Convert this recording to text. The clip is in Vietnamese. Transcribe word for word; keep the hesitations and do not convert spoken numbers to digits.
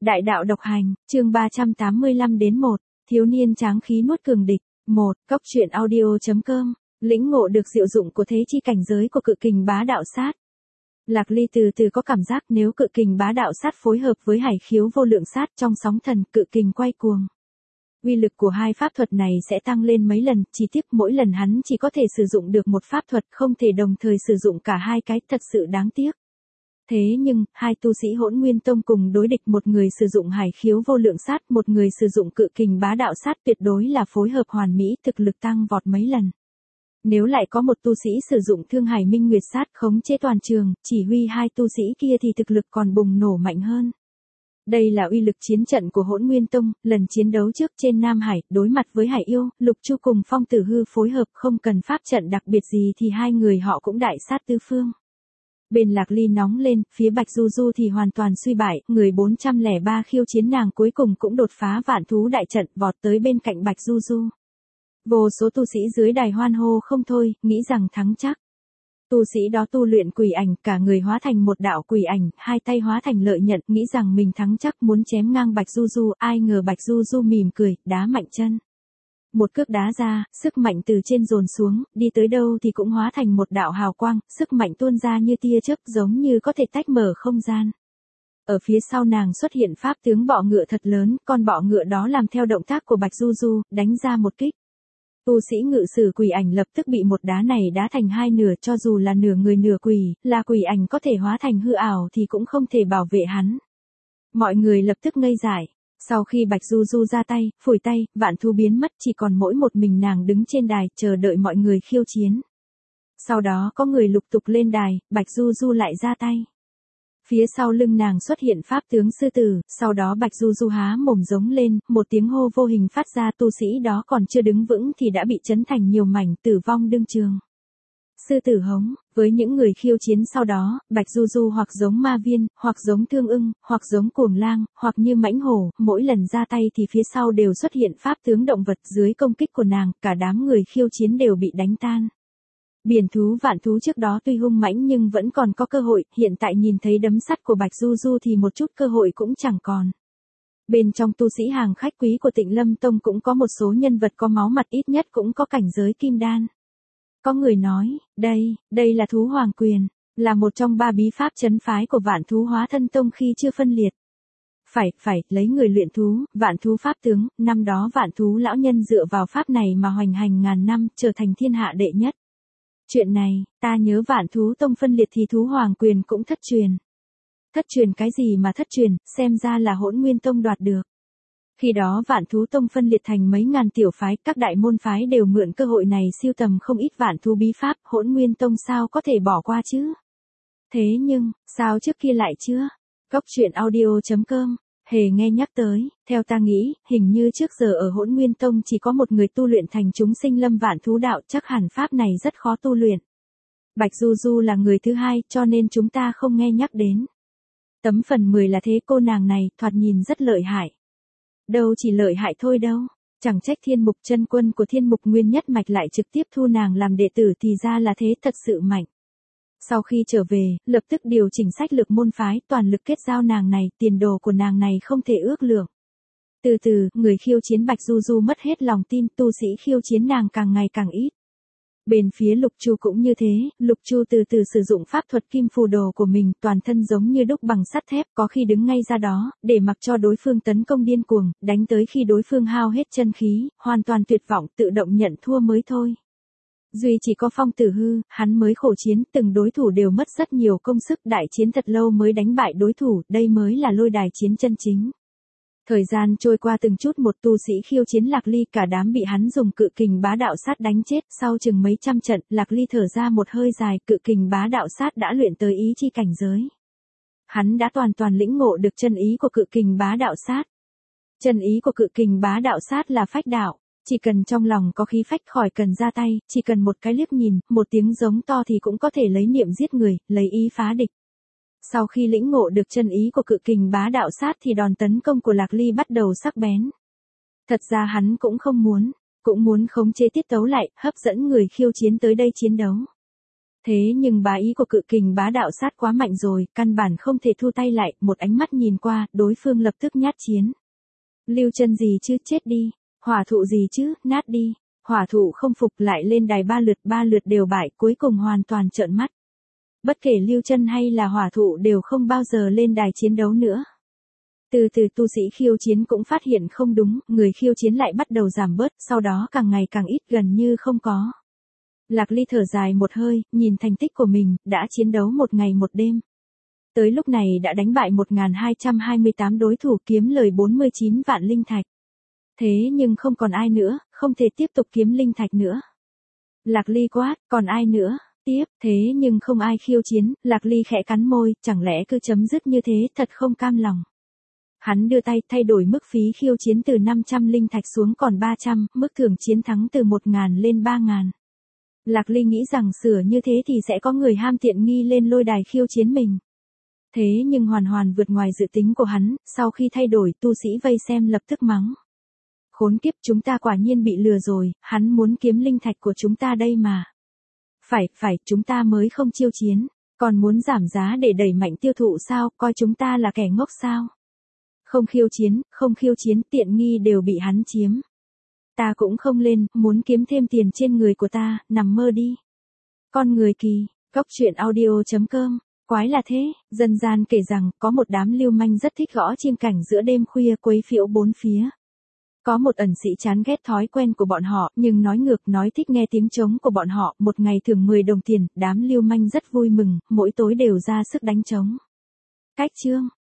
Đại đạo độc hành, chương ba trăm tám mươi lăm đến một, thiếu niên tráng khí nuốt cường địch. một. Cốc truyện audio chấm com, lĩnh ngộ được diệu dụng của thế chi cảnh giới của cự kình bá đạo sát. Lạc Ly từ từ có cảm giác nếu cự kình bá đạo sát phối hợp với hải khiếu vô lượng sát trong sóng thần cự kình quay cuồng, uy lực của hai pháp thuật này sẽ tăng lên mấy lần, chi tiết mỗi lần hắn chỉ có thể sử dụng được một pháp thuật, không thể đồng thời sử dụng cả hai cái, thật sự đáng tiếc. Thế nhưng, hai tu sĩ Hỗn Nguyên Tông cùng đối địch, một người sử dụng hải khiếu vô lượng sát, một người sử dụng cự kình bá đạo sát, tuyệt đối là phối hợp hoàn mỹ, thực lực tăng vọt mấy lần. Nếu lại có một tu sĩ sử dụng Thương Hải Minh Nguyệt sát khống chế toàn trường, chỉ huy hai tu sĩ kia thì thực lực còn bùng nổ mạnh hơn. Đây là uy lực chiến trận của Hỗn Nguyên Tông, lần chiến đấu trước trên Nam Hải, đối mặt với Hải Yêu, Lục Chu cùng Phong Tử Hư phối hợp, không cần pháp trận đặc biệt gì thì hai người họ cũng đại sát tứ phương. Bên Lạc Ly nóng lên, phía Bạch Du Du thì hoàn toàn suy bại, người bốn trăm lẻ ba khiêu chiến nàng cuối cùng cũng đột phá vạn thú đại trận, vọt tới bên cạnh Bạch Du Du. Vô số tu sĩ dưới đài hoan hô không thôi, nghĩ rằng thắng chắc. Tu sĩ đó tu luyện quỷ ảnh, cả người hóa thành một đạo quỷ ảnh, hai tay hóa thành lợi nhận, nghĩ rằng mình thắng chắc, muốn chém ngang Bạch Du Du, ai ngờ Bạch Du Du mỉm cười, đá mạnh chân. Một cước đá ra, sức mạnh từ trên dồn xuống, đi tới đâu thì cũng hóa thành một đạo hào quang, sức mạnh tuôn ra như tia chớp, giống như có thể tách mở không gian. Ở phía sau nàng xuất hiện pháp tướng bọ ngựa thật lớn, con bọ ngựa đó làm theo động tác của Bạch Du Du, đánh ra một kích. Tu sĩ ngự sử quỷ ảnh lập tức bị một đá này đá thành hai nửa, cho dù là nửa người nửa quỷ, là quỷ ảnh có thể hóa thành hư ảo thì cũng không thể bảo vệ hắn. Mọi người lập tức ngây dại. Sau khi Bạch Du Du ra tay, phủi tay, vạn thú biến mất, chỉ còn mỗi một mình nàng đứng trên đài, chờ đợi mọi người khiêu chiến. Sau đó có người lục tục lên đài, Bạch Du Du lại ra tay. Phía sau lưng nàng xuất hiện pháp tướng sư tử, sau đó Bạch Du Du há mồm giống lên, một tiếng hô vô hình phát ra, tu sĩ đó còn chưa đứng vững thì đã bị chấn thành nhiều mảnh, tử vong đương trường. Sư tử hống, với những người khiêu chiến sau đó, Bạch Du Du hoặc giống ma viên, hoặc giống thương ưng, hoặc giống cuồng lang, hoặc như mãnh hổ, mỗi lần ra tay thì phía sau đều xuất hiện pháp tướng động vật, dưới công kích của nàng, cả đám người khiêu chiến đều bị đánh tan. Biển thú vạn thú trước đó tuy hung mãnh nhưng vẫn còn có cơ hội, hiện tại nhìn thấy đấm sắt của Bạch Du Du thì một chút cơ hội cũng chẳng còn. Bên trong tu sĩ hàng khách quý của Tịnh Lâm Tông cũng có một số nhân vật có máu mặt, ít nhất cũng có cảnh giới kim đan. Có người nói, đây, đây là thú hoàng quyền, là một trong ba bí pháp trấn phái của vạn thú hóa thân tông khi chưa phân liệt. Phải, phải, lấy người luyện thú, vạn thú pháp tướng, năm đó vạn thú lão nhân dựa vào pháp này mà hoành hành ngàn năm, trở thành thiên hạ đệ nhất. Chuyện này, ta nhớ vạn thú tông phân liệt thì thú hoàng quyền cũng thất truyền. Thất truyền cái gì mà thất truyền, xem ra là Hỗn Nguyên Tông đoạt được. Khi đó vạn thú tông phân liệt thành mấy ngàn tiểu phái, các đại môn phái đều mượn cơ hội này siêu tầm không ít vạn thú bí pháp, Hỗn Nguyên Tông sao có thể bỏ qua chứ? Thế nhưng, sao trước kia lại chưa? Cốc truyện audio chấm com, hề nghe nhắc tới, theo ta nghĩ, hình như trước giờ ở Hỗn Nguyên Tông chỉ có một người tu luyện thành chúng sinh lâm vạn thú đạo, chắc hẳn pháp này rất khó tu luyện. Bạch Du Du là người thứ hai, cho nên chúng ta không nghe nhắc đến. Tấm phần mười là thế, cô nàng này, thoạt nhìn rất lợi hại. Đâu chỉ lợi hại thôi đâu, chẳng trách Thiên Mục chân quân của Thiên Mục Nguyên Nhất Mạch lại trực tiếp thu nàng làm đệ tử, thì ra là thế, thật sự mạnh. Sau khi trở về, lập tức điều chỉnh sách lược môn phái, toàn lực kết giao nàng này, tiền đồ của nàng này không thể ước lượng. Từ từ, người khiêu chiến Bạch Du Du mất hết lòng tin, tu sĩ khiêu chiến nàng càng ngày càng ít. Bên phía Lục Chu cũng như thế, Lục Chu từ từ sử dụng pháp thuật kim phù đồ của mình, toàn thân giống như đúc bằng sắt thép, có khi đứng ngay ra đó, để mặc cho đối phương tấn công điên cuồng, đánh tới khi đối phương hao hết chân khí, hoàn toàn tuyệt vọng, tự động nhận thua mới thôi. Duy chỉ có Phong Tử Hư, hắn mới khổ chiến, từng đối thủ đều mất rất nhiều công sức, đại chiến thật lâu mới đánh bại đối thủ, đây mới là lôi đài chiến chân chính. Thời gian trôi qua từng chút một, tu sĩ khiêu chiến Lạc Ly cả đám bị hắn dùng cự kình bá đạo sát đánh chết, sau chừng mấy trăm trận, Lạc Ly thở ra một hơi dài, cự kình bá đạo sát đã luyện tới ý chi cảnh giới. Hắn đã toàn toàn lĩnh ngộ được chân ý của cự kình bá đạo sát. Chân ý của cự kình bá đạo sát là phách đạo. Chỉ cần trong lòng có khí phách, khỏi cần ra tay, chỉ cần một cái liếc nhìn, một tiếng giống to thì cũng có thể lấy niệm giết người, lấy ý phá địch. Sau khi lĩnh ngộ được chân ý của cự kình bá đạo sát thì đòn tấn công của Lạc Ly bắt đầu sắc bén. Thật ra hắn cũng không muốn, cũng muốn khống chế tiết tấu lại, hấp dẫn người khiêu chiến tới đây chiến đấu. Thế nhưng bá ý của cự kình bá đạo sát quá mạnh rồi, căn bản không thể thu tay lại, một ánh mắt nhìn qua, đối phương lập tức nhát chiến. Lưu Chân gì chứ, chết đi. Hỏa thụ gì chứ, nát đi. Hỏa thụ không phục lại lên đài ba lượt, ba lượt đều bại, cuối cùng hoàn toàn trợn mắt. Bất kể Lưu Chân hay là hỏa thụ đều không bao giờ lên đài chiến đấu nữa. Từ từ tu sĩ khiêu chiến cũng phát hiện không đúng, người khiêu chiến lại bắt đầu giảm bớt, sau đó càng ngày càng ít, gần như không có. Lạc Ly thở dài một hơi, nhìn thành tích của mình, đã chiến đấu một ngày một đêm. Tới lúc này đã đánh bại một nghìn hai trăm hai mươi tám đối thủ, kiếm lời bốn mươi chín vạn linh thạch. Thế nhưng không còn ai nữa, không thể tiếp tục kiếm linh thạch nữa. Lạc Ly quát, còn ai nữa? Tiếp, thế nhưng không ai khiêu chiến, Lạc Ly khẽ cắn môi, chẳng lẽ cứ chấm dứt như thế, thật không cam lòng. Hắn đưa tay thay đổi mức phí khiêu chiến từ năm trăm linh thạch xuống còn ba trăm, mức thưởng chiến thắng từ một nghìn lên ba nghìn. Lạc Ly nghĩ rằng sửa như thế thì sẽ có người ham tiện nghi lên lôi đài khiêu chiến mình. Thế nhưng hoàn hoàn vượt ngoài dự tính của hắn, sau khi thay đổi tu sĩ vây xem lập tức mắng. Khốn kiếp, chúng ta quả nhiên bị lừa rồi, hắn muốn kiếm linh thạch của chúng ta đây mà. Phải, phải, chúng ta mới không chiêu chiến, còn muốn giảm giá để đẩy mạnh tiêu thụ sao, coi chúng ta là kẻ ngốc sao. Không khiêu chiến, không khiêu chiến, tiện nghi đều bị hắn chiếm. Ta cũng không lên, muốn kiếm thêm tiền trên người của ta, nằm mơ đi. Con người kỳ, Cốc truyện audio chấm com, quái là thế, dân gian kể rằng, có một đám lưu manh rất thích gõ chiêng cảnh giữa đêm khuya quấy phiếu bốn phía. Có một ẩn sĩ chán ghét thói quen của bọn họ, nhưng nói ngược nói thích nghe tiếng trống của bọn họ, một ngày thưởng mười đồng tiền, đám lưu manh rất vui mừng, mỗi tối đều ra sức đánh trống. Cách chương